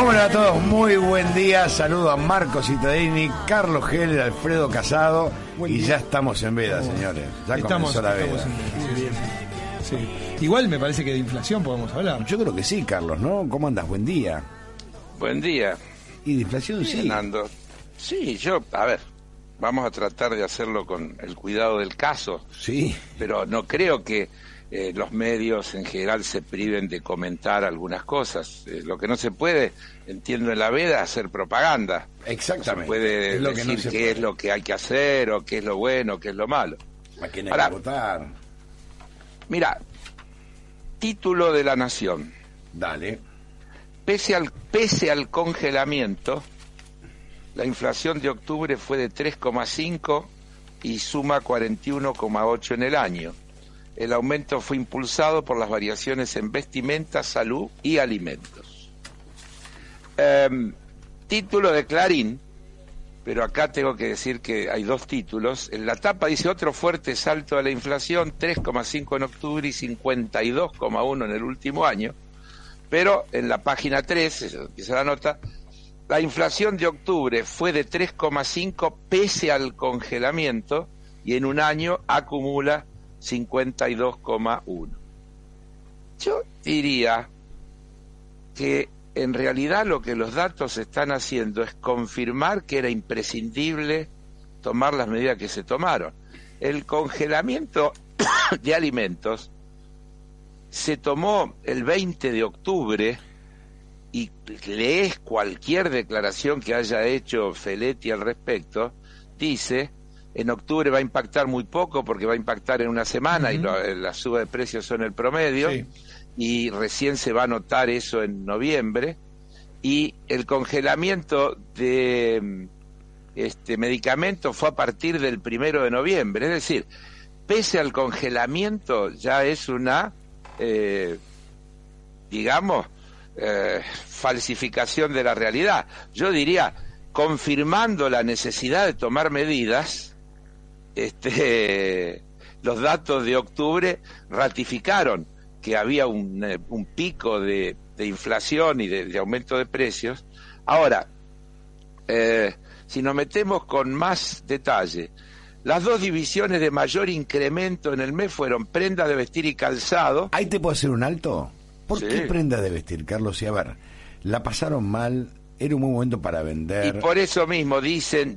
¿Cómo le va a todos? Muy buen día. Saludo a Marco Cittadini, Carlos Heller, Alfredo Casado. Y ya estamos en veda, señores. Ya comenzó la veda. Sí. Igual me parece que de inflación podemos hablar. Yo creo que sí, Carlos, ¿no? ¿Cómo andas? Buen día. Buen día. ¿Y de inflación sí? Nando. Sí, a ver, vamos a tratar de hacerlo con el cuidado del caso. Sí. Pero no creo que los medios en general se priven de comentar algunas cosas. Lo que no se puede, entiendo en la veda, hacer propaganda. Exactamente. No se puede es lo decir que no se qué puede. es lo que hay que hacer o qué es lo bueno, qué es lo malo. ¿A quién hay Ahora, que votar? Mira, título de La Nación. Dale. Pese al congelamiento, la inflación de octubre fue de 3,5 y suma 41,8 en el año. El aumento fue impulsado por las variaciones en vestimenta, salud y alimentos. Título de Clarín, pero acá tengo que decir que hay dos títulos. En la tapa dice otro fuerte salto de la inflación, 3,5 en octubre y 52,1 en el último año. Pero en la página 3, empieza la nota, la inflación de octubre fue de 3,5 pese al congelamiento y en un año acumula 52,1. Yo diría que en realidad lo que los datos están haciendo es confirmar que era imprescindible tomar las medidas que se tomaron. El congelamiento de alimentos se tomó el 20 de octubre y lees cualquier declaración que haya hecho Feletti al respecto, dice, en octubre va a impactar muy poco porque va a impactar en una semana y la suba de precios son el promedio, sí. Y recién se va a notar eso en noviembre, y el congelamiento de medicamentos fue a partir del 1 de noviembre, es decir, pese al congelamiento ya es una falsificación de la realidad. Yo diría, confirmando la necesidad de tomar medidas, los datos de octubre ratificaron que había un pico de inflación y de aumento de precios. Ahora, si nos metemos con más detalle, las dos divisiones de mayor incremento en el mes fueron prenda de vestir y calzado. ¿Ahí te puedo hacer un alto? ¿Por Sí. qué prenda de vestir, Carlos? Y a ver, la pasaron mal, era un buen momento para vender. Y por eso mismo dicen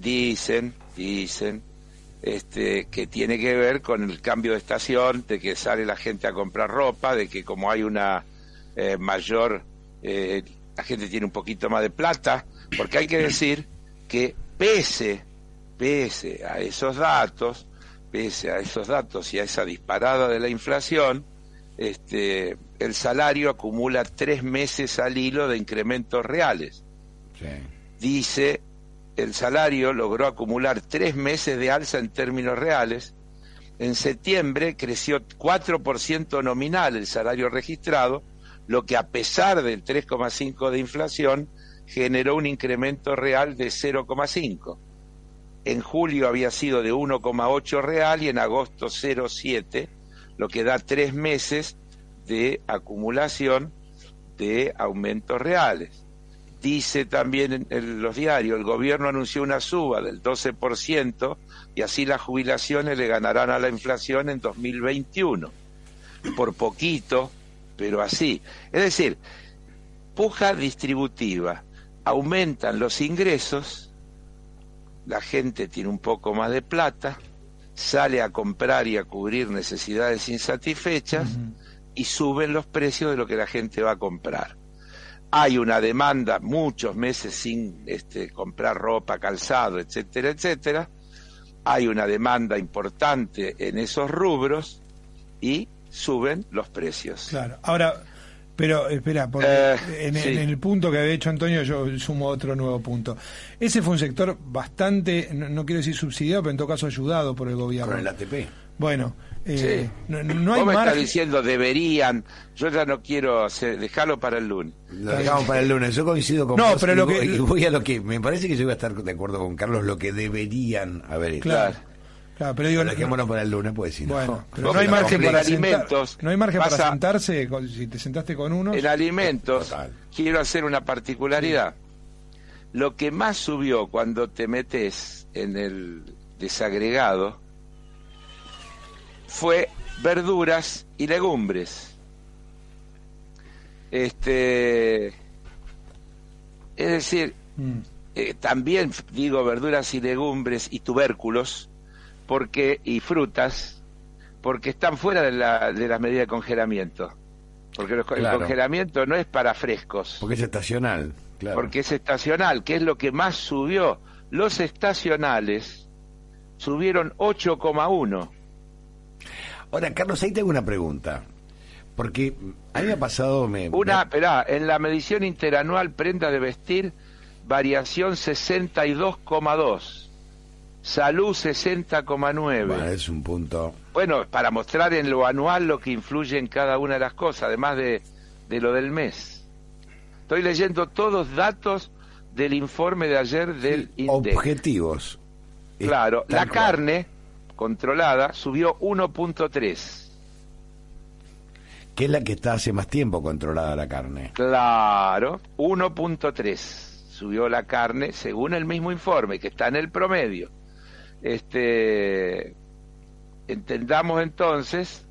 que tiene que ver con el cambio de estación, de que sale la gente a comprar ropa, de que como hay una mayor, la gente tiene un poquito más de plata, porque hay que decir que pese a esos datos y a esa disparada de la inflación, el salario acumula 3 meses al hilo de incrementos reales. Sí. Dice, el salario logró acumular 3 meses de alza en términos reales. En septiembre creció 4% nominal el salario registrado, lo que a pesar del 3,5 de inflación generó un incremento real de 0,5. En julio había sido de 1,8 real y en agosto 0,7, lo que da 3 meses de acumulación de aumentos reales. Dice también en los diarios, el gobierno anunció una suba del 12% y así las jubilaciones le ganarán a la inflación en 2021. Por poquito, pero así. Es decir, puja distributiva. Aumentan los ingresos, la gente tiene un poco más de plata, sale a comprar y a cubrir necesidades insatisfechas y suben los precios de lo que la gente va a comprar. Hay una demanda, muchos meses sin comprar ropa, calzado, etcétera, etcétera. Hay una demanda importante en esos rubros y suben los precios. Claro. Ahora, pero espera, porque en el punto que había hecho Antonio yo sumo otro nuevo punto. Ese fue un sector bastante, no quiero decir subsidiado, pero en todo caso ayudado por el gobierno. Con el ATP. Bueno, sí. no hay Vos me margen. estás diciendo deberían, yo ya no quiero dejarlo para el lunes. Lo dejamos para el lunes. Yo coincido con No, vos pero y voy a lo que me parece que yo voy a estar de acuerdo con Carlos, lo que deberían haber hecho. Claro. Claro, pero digo, dejémonos para el lunes, pues si no. Bueno, pero no hay margen para alimentos. No hay margen para sentarse si te sentaste con uno. En alimentos, quiero hacer una particularidad. Lo que más subió cuando te metes en el desagregado fue verduras y legumbres. Es decir, también digo verduras y legumbres y tubérculos y frutas, porque están fuera de las medidas de congelamiento. Porque el congelamiento no es para frescos. Porque es estacional, claro. Porque es estacional, que es lo que más subió. Los estacionales subieron 8,1. Ahora, Carlos, ahí tengo una pregunta. Porque a mí me ha pasado... Esperá, en la medición interanual prenda de vestir, variación 62,2. Salud 60,9. Bueno, es un punto... Bueno, para mostrar en lo anual lo que influye en cada una de las cosas, además de lo del mes. Estoy leyendo todos datos del informe de ayer del INDEC. Objetivos. Claro, la carne controlada subió 1,3. Que es la que está hace más tiempo controlada la carne. Claro, 1,3 subió la carne según el mismo informe, que está en el promedio. Entendamos entonces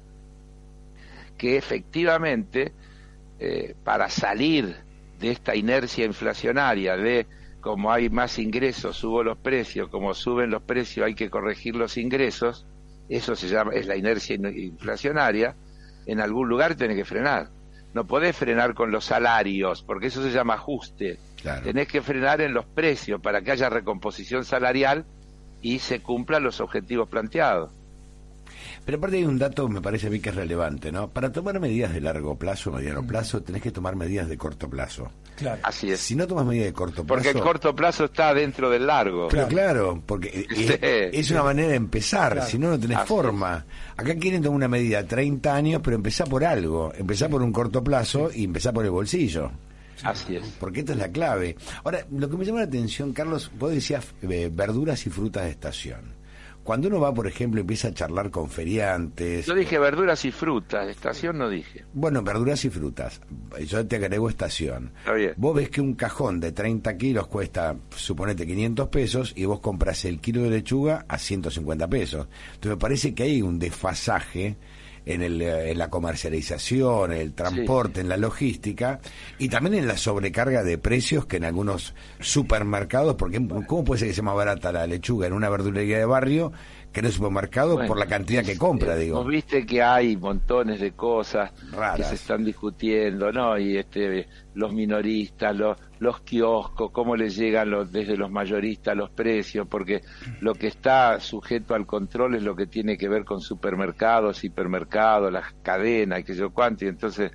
que efectivamente para salir de esta inercia inflacionaria de como hay más ingresos subo los precios, como suben los precios hay que corregir los ingresos, eso es la inercia inflacionaria. En algún lugar tenés que frenar. No podés frenar con los salarios, porque eso se llama ajuste. Claro. Tenés que frenar en los precios para que haya recomposición salarial y se cumplan los objetivos planteados. Pero aparte hay un dato que me parece a mí que es relevante, ¿no? Para tomar medidas de largo plazo, mediano plazo, tenés que tomar medidas de corto plazo. Claro. Así es. Si no tomas medidas de corto plazo... Porque el corto plazo está dentro del largo. Pero claro, porque es una manera de empezar, si no, no tenés forma. Acá quieren tomar una medida a 30 años, pero empezá por algo. Empezá por un corto plazo y empezá por el bolsillo. Así es. Porque esta es la clave. Ahora, lo que me llama la atención, Carlos, vos decías verduras y frutas de estación. Cuando uno va, por ejemplo, empieza a charlar con feriantes... Yo dije verduras y frutas, estación no dije. Bueno, verduras y frutas. Yo te agrego estación. Está bien. Vos ves que un cajón de 30 kilos cuesta, suponete, 500 pesos y vos compras el kilo de lechuga a 150 pesos. Entonces me parece que hay un desfasaje en la comercialización, en el transporte, en la logística y también en la sobrecarga de precios que en algunos supermercados, porque ¿cómo puede ser que sea más barata la lechuga en una verdulería de barrio que en el supermercado por la cantidad que compra, digo? Vos viste que hay montones de cosas raras que se están discutiendo, ¿no? Y los minoristas, los kioscos, cómo les llegan desde los mayoristas los precios, porque lo que está sujeto al control es lo que tiene que ver con supermercados, hipermercados, las cadenas y qué sé yo cuánto, y entonces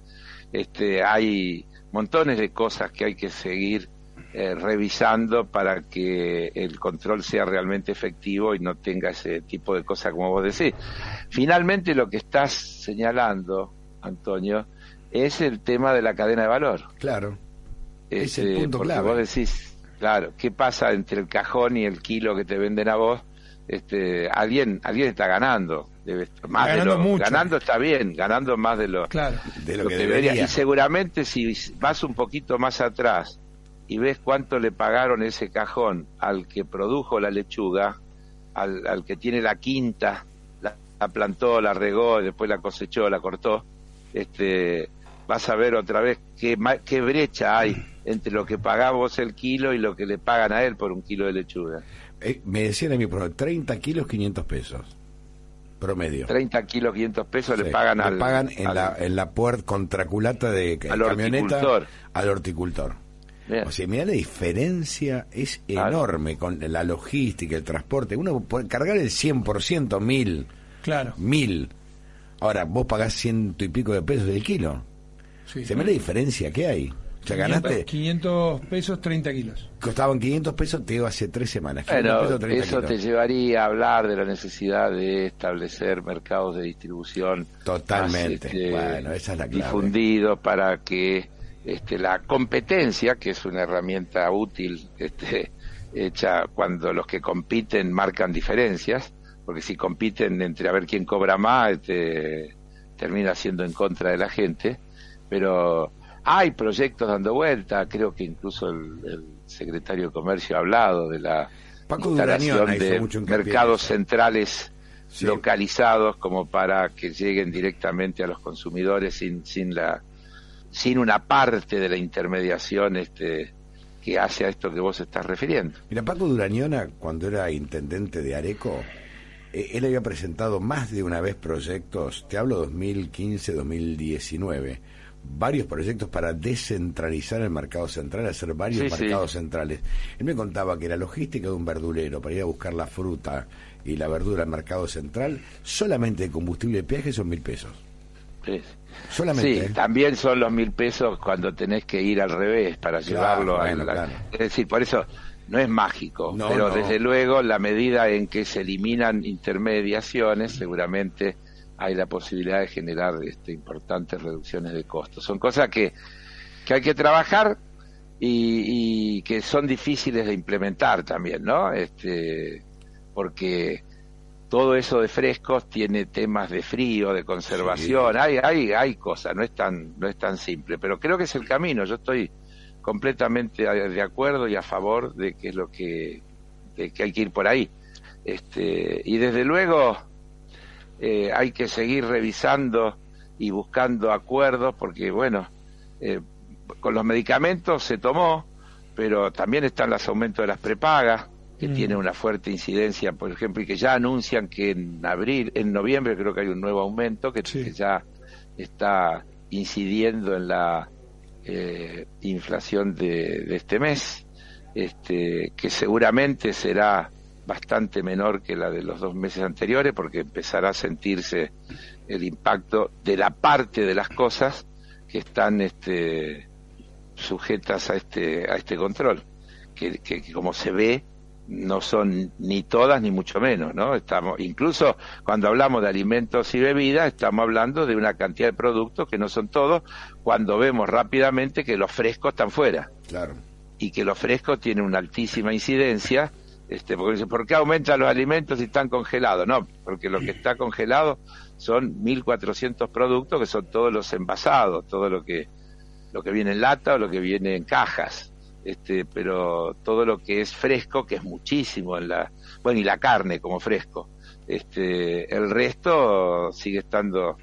hay montones de cosas que hay que seguir revisando para que el control sea realmente efectivo y no tenga ese tipo de cosas como vos decís. Finalmente lo que estás señalando, Antonio, es el tema de la cadena de valor. Claro. Es el punto porque clave. Vos decís, claro, ¿qué pasa entre el cajón y el kilo que te venden a vos? Alguien está ganando, ganando está bien, ganando más de lo que debería. Y seguramente si vas un poquito más atrás y ves cuánto le pagaron ese cajón al que produjo la lechuga, al que tiene la quinta, la plantó, la regó, después la cosechó, la cortó, vas a ver otra vez qué brecha hay entre lo que pagamos el kilo y lo que le pagan a él por un kilo de lechuga. Me decían a mí, 30 kilos, 500 pesos. Promedio. 30 kilos, 500 pesos le pagan en la puerta contraculata de camioneta al horticultor. Bien. O sea, mira, la diferencia es enorme con la logística, el transporte. Uno puede cargar el 100%, 1000. Claro. 1000. Ahora, vos pagás 100 y pico de pesos del kilo. Sí, ¿Se ve la diferencia que hay? O sea, 500, ganaste... 500 pesos, 30 kilos. Costaban 500 pesos, te digo, hace 3 semanas. Bueno, pesos, 30 eso kilos. te llevaría a hablar de la necesidad de establecer mercados de distribución totalmente más, bueno, esa es la clave. Difundidos para que la competencia, que es una herramienta útil hecha cuando los que compiten marcan diferencias, porque si compiten entre a ver quién cobra más, termina siendo en contra de la gente. Pero hay proyectos dando vuelta, creo que incluso el secretario de Comercio ha hablado de la instalación de mercados centrales localizados como para que lleguen directamente a los consumidores sin una parte de la intermediación que hace a esto que vos estás refiriendo. Mira, Paco Durañona, cuando era intendente de Areco, él había presentado más de una vez proyectos, te hablo 2015, 2019, varios proyectos para descentralizar el mercado central, hacer varios mercados centrales. Él me contaba que la logística de un verdulero para ir a buscar la fruta y la verdura al mercado central, solamente de combustible de peaje son 1.000 pesos. Sí. Solamente. Sí, también son los 1.000 pesos cuando tenés que ir al revés para llevarlo a claro. Es decir, por eso no es mágico, pero desde luego la medida en que se eliminan intermediaciones, seguramente hay la posibilidad de generar importantes reducciones de costos. Son cosas que hay que trabajar y que son difíciles de implementar también, ¿no? Porque todo eso de frescos tiene temas de frío, de conservación, hay cosas, no es tan simple, pero creo que es el camino. Yo estoy completamente de acuerdo y a favor de que es de que hay que ir por ahí. Y desde luego hay que seguir revisando y buscando acuerdos, porque bueno, con los medicamentos se tomó, pero también están los aumentos de las prepagas, que tiene una fuerte incidencia, por ejemplo, y que ya anuncian que en noviembre creo que hay un nuevo aumento que ya está incidiendo en la inflación de este mes, que seguramente será bastante menor que la de los 2 meses anteriores, porque empezará a sentirse el impacto de la parte de las cosas que están sujetas a este control, que como se ve no son ni todas ni mucho menos, ¿no? Incluso cuando hablamos de alimentos y bebidas, estamos hablando de una cantidad de productos que no son todos, cuando vemos rápidamente que los frescos están fuera. Claro. Y que los frescos tienen una altísima incidencia, porque dicen, ¿por qué aumentan los alimentos si están congelados? No, porque lo que está congelado son 1.400 productos, que son todos los envasados, todo lo que viene en lata o lo que viene en cajas. Pero todo lo que es fresco, que es muchísimo y la carne como fresco, el resto sigue estando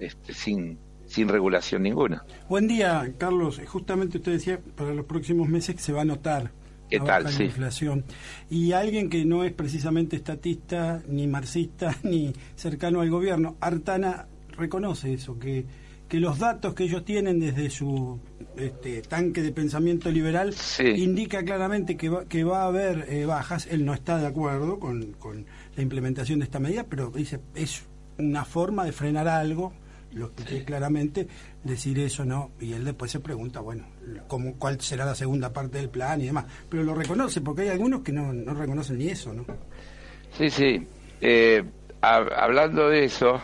sin regulación ninguna. Buen día, Carlos. Justamente usted decía para los próximos meses que se va a notar la inflación, y alguien que no es precisamente estatista ni marxista ni cercano al gobierno, Artana, reconoce eso, que los datos que ellos tienen desde su tanque de pensamiento liberal indica claramente que va a haber bajas. Él no está de acuerdo con la implementación de esta medida, pero dice es una forma de frenar algo, lo escuché claramente decir eso, ¿no? Y él después se pregunta, bueno, ¿cuál será la segunda parte del plan y demás? Pero lo reconoce, porque hay algunos que no reconocen ni eso, ¿no? Sí. Hablando de eso,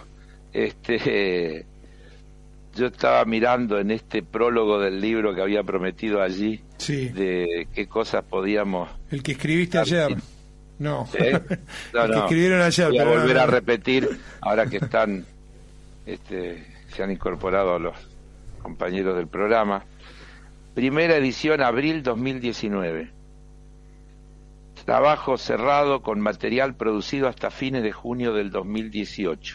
yo estaba mirando en este prólogo del libro que había prometido allí, de qué cosas podíamos... El que escribiste ayer. No. No, el que escribieron ayer. Voy a volver a repetir, ahora que están, se han incorporado los compañeros del programa. Primera edición, abril 2019. Trabajo cerrado con material producido hasta fines de junio del 2018.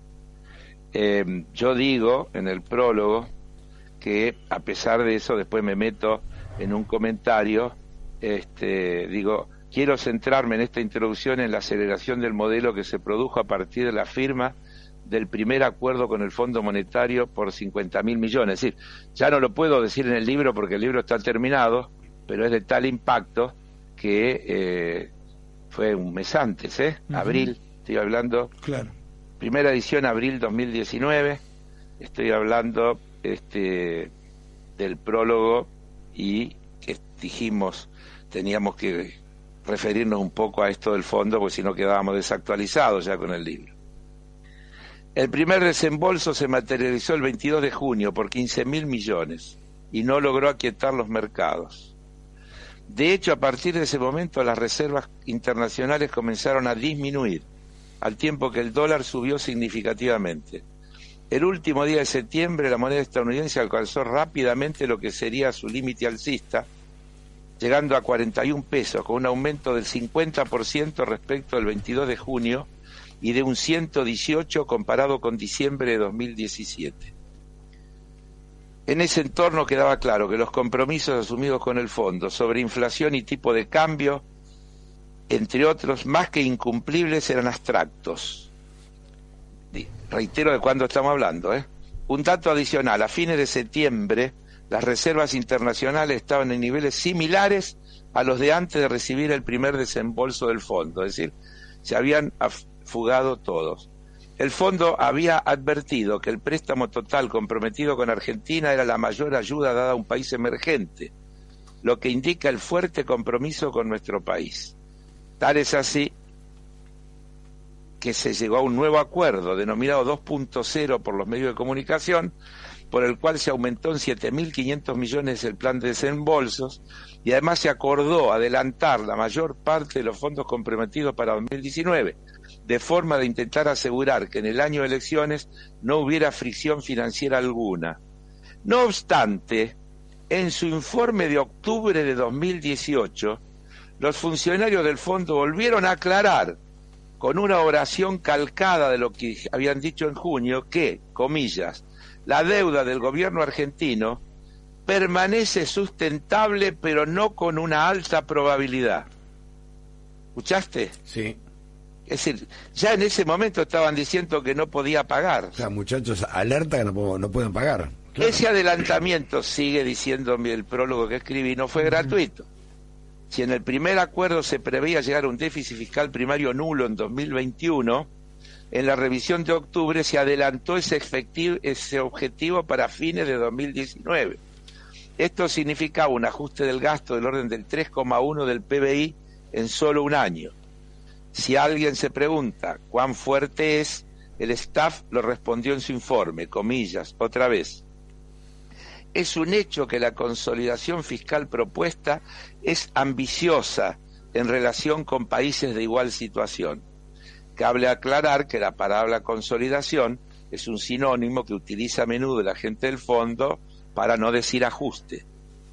Yo digo en el prólogo que a pesar de eso después me meto en un comentario, digo, quiero centrarme en esta introducción en la aceleración del modelo que se produjo a partir de la firma del primer acuerdo con el Fondo Monetario por 50.000 millones. Es decir, ya no lo puedo decir en el libro porque el libro está terminado, pero es de tal impacto que fue un mes antes, abril, estoy hablando. Claro. Primera edición, abril 2019, estoy hablando del prólogo, y que dijimos teníamos que referirnos un poco a esto del fondo, porque si no quedábamos desactualizados ya con el libro. El primer desembolso se materializó el 22 de junio por 15.000 millones y no logró aquietar los mercados. De hecho, a partir de ese momento las reservas internacionales comenzaron a disminuir. al tiempo que el dólar subió significativamente. El último día de septiembre la moneda estadounidense alcanzó rápidamente lo que sería su límite alcista, llegando a 41 pesos, con un aumento del 50% respecto al 22 de junio y de un 118 comparado con diciembre de 2017. En ese entorno quedaba claro que los compromisos asumidos con el fondo sobre inflación y tipo de cambio, entre otros, más que incumplibles, eran abstractos. Reitero de cuándo estamos hablando, Un dato adicional: a fines de septiembre, las reservas internacionales estaban en niveles similares a los de antes de recibir el primer desembolso del fondo, es decir, se habían fugado todos. El fondo había advertido que el préstamo total comprometido con Argentina era la mayor ayuda dada a un país emergente, lo que indica el fuerte compromiso con nuestro país. Tal es así que se llegó a un nuevo acuerdo, denominado 2.0 por los medios de comunicación, por el cual se aumentó en 7.500 millones el plan de desembolsos, y además se acordó adelantar la mayor parte de los fondos comprometidos para 2019, de forma de intentar asegurar que en el año de elecciones no hubiera fricción financiera alguna. No obstante, en su informe de octubre de 2018, los funcionarios del fondo volvieron a aclarar, con una oración calcada de lo que habían dicho en junio, que, comillas, la deuda del gobierno argentino permanece sustentable, pero no con una alta probabilidad. ¿Escuchaste? Sí. Es decir, ya en ese momento estaban diciendo que no podía pagar. O sea, muchachos, alerta que no pueden pagar. Claro. Ese adelantamiento, sigue diciendo el prólogo que escribí, no fue gratuito. Si en el primer acuerdo se preveía llegar a un déficit fiscal primario nulo en 2021, en la revisión de octubre se adelantó ese objetivo para fines de 2019. Esto significaba un ajuste del gasto del orden del 3,1 del PBI en solo un año. Si alguien se pregunta cuán fuerte es, el staff lo respondió en su informe, comillas, otra vez. Es un hecho que la consolidación fiscal propuesta es ambiciosa en relación con países de igual situación. Cabe aclarar que la palabra consolidación es un sinónimo que utiliza a menudo la gente del fondo para no decir ajuste.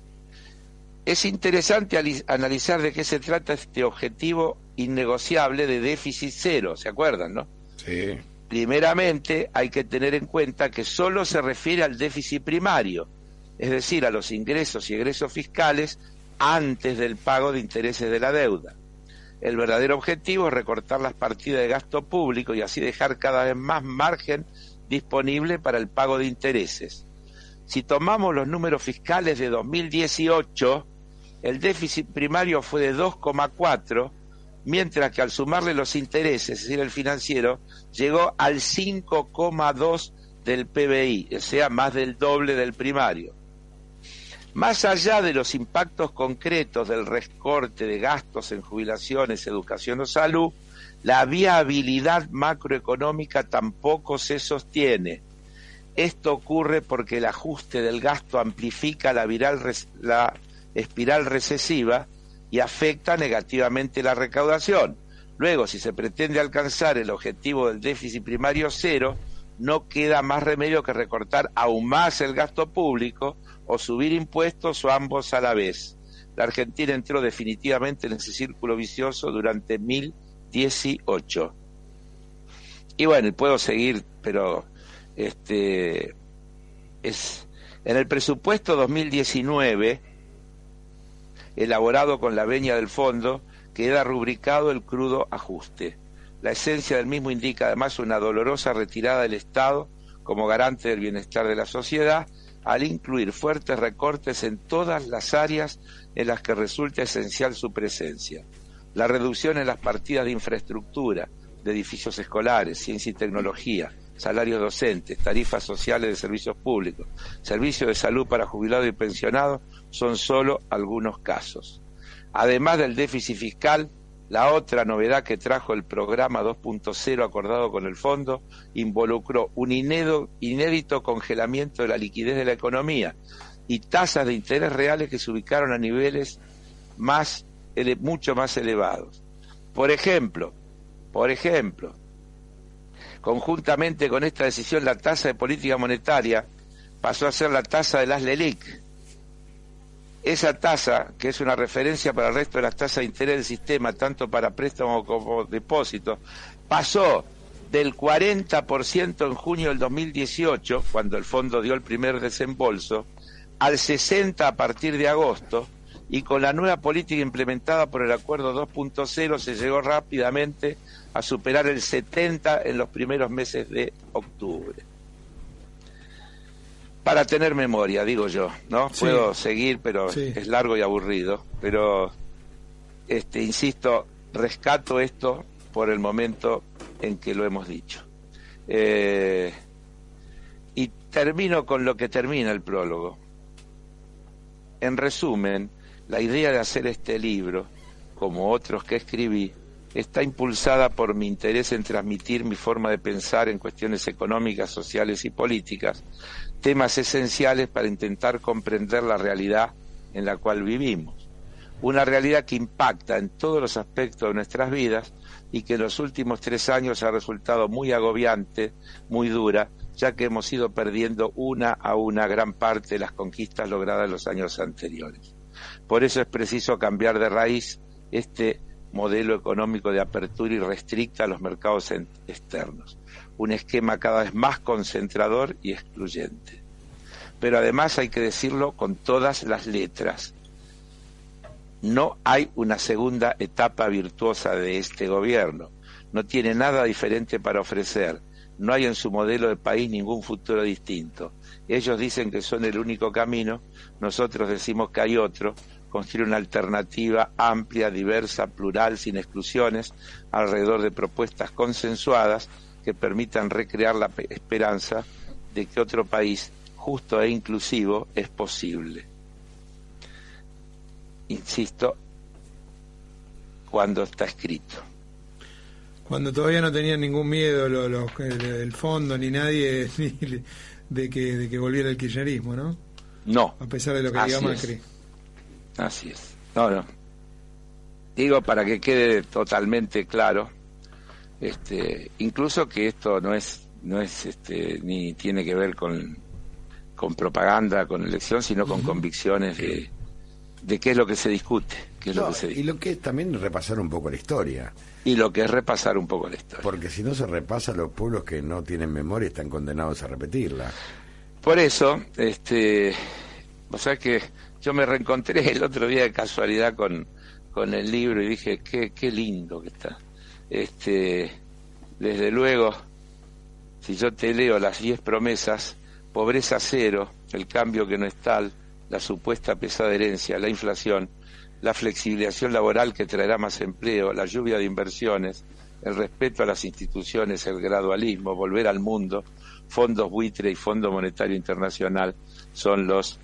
Es interesante analizar de qué se trata este objetivo innegociable de déficit cero, ¿se acuerdan, no? Sí. Primeramente, hay que tener en cuenta que solo se refiere al déficit primario, es decir, a los ingresos y egresos fiscales antes del pago de intereses de la deuda. El verdadero objetivo es recortar las partidas de gasto público y así dejar cada vez más margen disponible para el pago de intereses. Si tomamos los números fiscales de 2018, el déficit primario fue de 2,4, mientras que al sumarle los intereses, es decir, el financiero, llegó al 5,2 del PBI, o sea, más del doble del primario. Más allá de los impactos concretos del recorte de gastos en jubilaciones, educación o salud, la viabilidad macroeconómica tampoco se sostiene. Esto ocurre porque el ajuste del gasto amplifica la espiral recesiva y afecta negativamente la recaudación. Luego, si se pretende alcanzar el objetivo del déficit primario cero, no queda más remedio que recortar aún más el gasto público o subir impuestos o ambos a la vez. La Argentina entró definitivamente en ese círculo vicioso durante 2018. Y bueno, puedo seguir, pero en el presupuesto 2019, elaborado con la venia del fondo, queda rubricado el crudo ajuste. La esencia del mismo indica además una dolorosa retirada del Estado como garante del bienestar de la sociedad, al incluir fuertes recortes en todas las áreas en las que resulta esencial su presencia. La reducción en las partidas de infraestructura, de edificios escolares, ciencia y tecnología, salarios docentes, tarifas sociales de servicios públicos, servicios de salud para jubilados y pensionados, son solo algunos casos. Además del déficit fiscal, la otra novedad que trajo el programa 2.0 acordado con el fondo involucró un inédito congelamiento de la liquidez de la economía y tasas de interés reales que se ubicaron a niveles mucho más elevados. Por ejemplo, Conjuntamente con esta decisión, la tasa de política monetaria pasó a ser la tasa de las LELIQ. Esa tasa, que es una referencia para el resto de las tasas de interés del sistema, tanto para préstamos como depósitos, pasó del 40% en junio del 2018, cuando el fondo dio el primer desembolso, al 60% a partir de agosto, y con la nueva política implementada por el Acuerdo 2.0 se llegó rápidamente a superar el 70% en los primeros meses de octubre. Para tener memoria, digo yo, ¿no? Sí. Puedo seguir, pero sí, es largo y aburrido, pero insisto, rescato esto por el momento en que lo hemos dicho. Y termino con lo que termina el prólogo. En resumen, la idea de hacer este libro, como otros que escribí, está impulsada por mi interés en transmitir mi forma de pensar en cuestiones económicas, sociales y políticas, temas esenciales para intentar comprender la realidad en la cual vivimos. Una realidad que impacta en todos los aspectos de nuestras vidas y que en los últimos 3 años ha resultado muy agobiante, muy dura, ya que hemos ido perdiendo una a una gran parte de las conquistas logradas en los años anteriores. Por eso es preciso cambiar de raíz este modelo económico de apertura irrestricta a los mercados externos, un esquema cada vez más concentrador y excluyente. Pero además hay que decirlo con todas las letras, no hay una segunda etapa virtuosa de este gobierno, no tiene nada diferente para ofrecer, no hay en su modelo de país ningún futuro distinto. Ellos dicen que son el único camino, nosotros decimos que hay otro, construir una alternativa amplia, diversa, plural, sin exclusiones, alrededor de propuestas consensuadas que permitan recrear la esperanza de que otro país justo e inclusivo es posible. Insisto, cuando está escrito. Cuando todavía no tenían ningún miedo el fondo ni nadie de que volviera el kirchnerismo, ¿no? No. A pesar de lo que diga Macri. Así es. No. Digo para que quede totalmente claro, incluso que esto no es ni tiene que ver con propaganda, con elección, sino con convicciones de qué es lo que se discute, qué es lo que se discute. Y lo que es también repasar un poco la historia. Y lo que es repasar un poco la historia. Porque si no se repasa, los pueblos que no tienen memoria están condenados a repetirla. Por eso, o sea que yo me reencontré el otro día de casualidad con el libro y dije, qué lindo que está. Desde luego, si yo te leo las 10 promesas, pobreza cero, el cambio que no es tal, la supuesta pesada herencia, la inflación, la flexibilización laboral que traerá más empleo, la lluvia de inversiones, el respeto a las instituciones, el gradualismo, volver al mundo, fondos buitre y Fondo Monetario Internacional, son los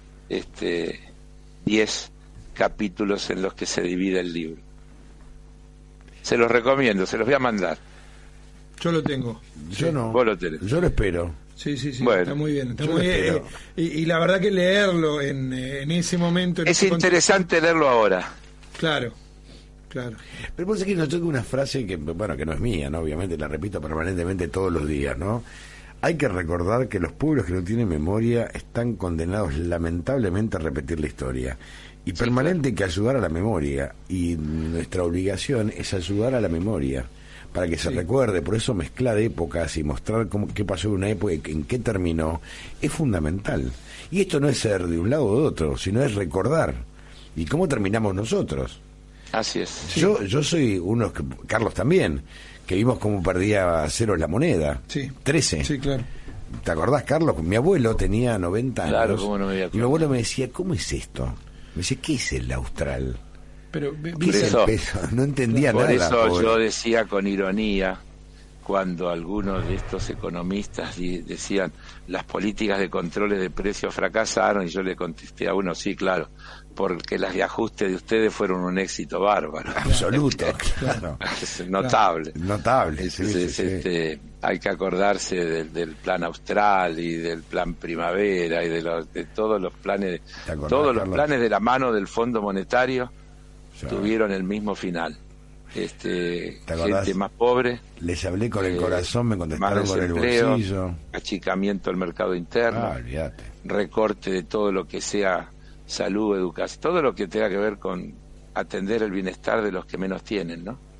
10 capítulos en los que se divide el libro. Se los recomiendo, se los voy a mandar. Yo lo tengo. Yo no. Vos lo tenés. Yo lo espero. Sí, bueno, está muy bien. Está muy bien. Y la verdad que leerlo en ese momento... Es interesante leerlo ahora. Claro. Pero por eso que yo tengo una frase que no es mía, ¿no? Obviamente la repito permanentemente todos los días, ¿no? Hay que recordar que los pueblos que no tienen memoria están condenados lamentablemente a repetir la historia. Y sí, permanente claro, que ayudar a la memoria. Y nuestra obligación es ayudar a la memoria para que se recuerde. Por eso mezclar épocas y mostrar qué pasó en una época y en qué terminó es fundamental. Y esto no es ser de un lado o de otro, sino es recordar. ¿Y cómo terminamos nosotros? Así es. Sí. Yo soy Carlos también, que vimos cómo perdía ceros la moneda. Sí. 13. Sí, claro. ¿Te acordás, Carlos? Mi abuelo tenía 90 años. Claro, cómo no me voy a acordar. Y mi abuelo me decía, ¿cómo es esto? Me decía, ¿qué es el austral? Pero ¿qué es el peso? No entendía nada. Por eso yo decía con ironía, cuando algunos de estos economistas decían, las políticas de controles de precios fracasaron, y yo le contesté a uno, sí, claro, porque las de ajuste de ustedes fueron un éxito bárbaro. Absoluto, claro. Notable. Notable, sí. Entonces, hay que acordarse del plan austral y del plan primavera y de todos los planes, planes de la mano del Fondo Monetario tuvieron el mismo final. gente más pobre. Les hablé con el corazón, me contestaron con el bolsillo. Achicamiento del mercado interno, recorte de todo lo que sea salud, educación, todo lo que tenga que ver con atender el bienestar de los que menos tienen, ¿no?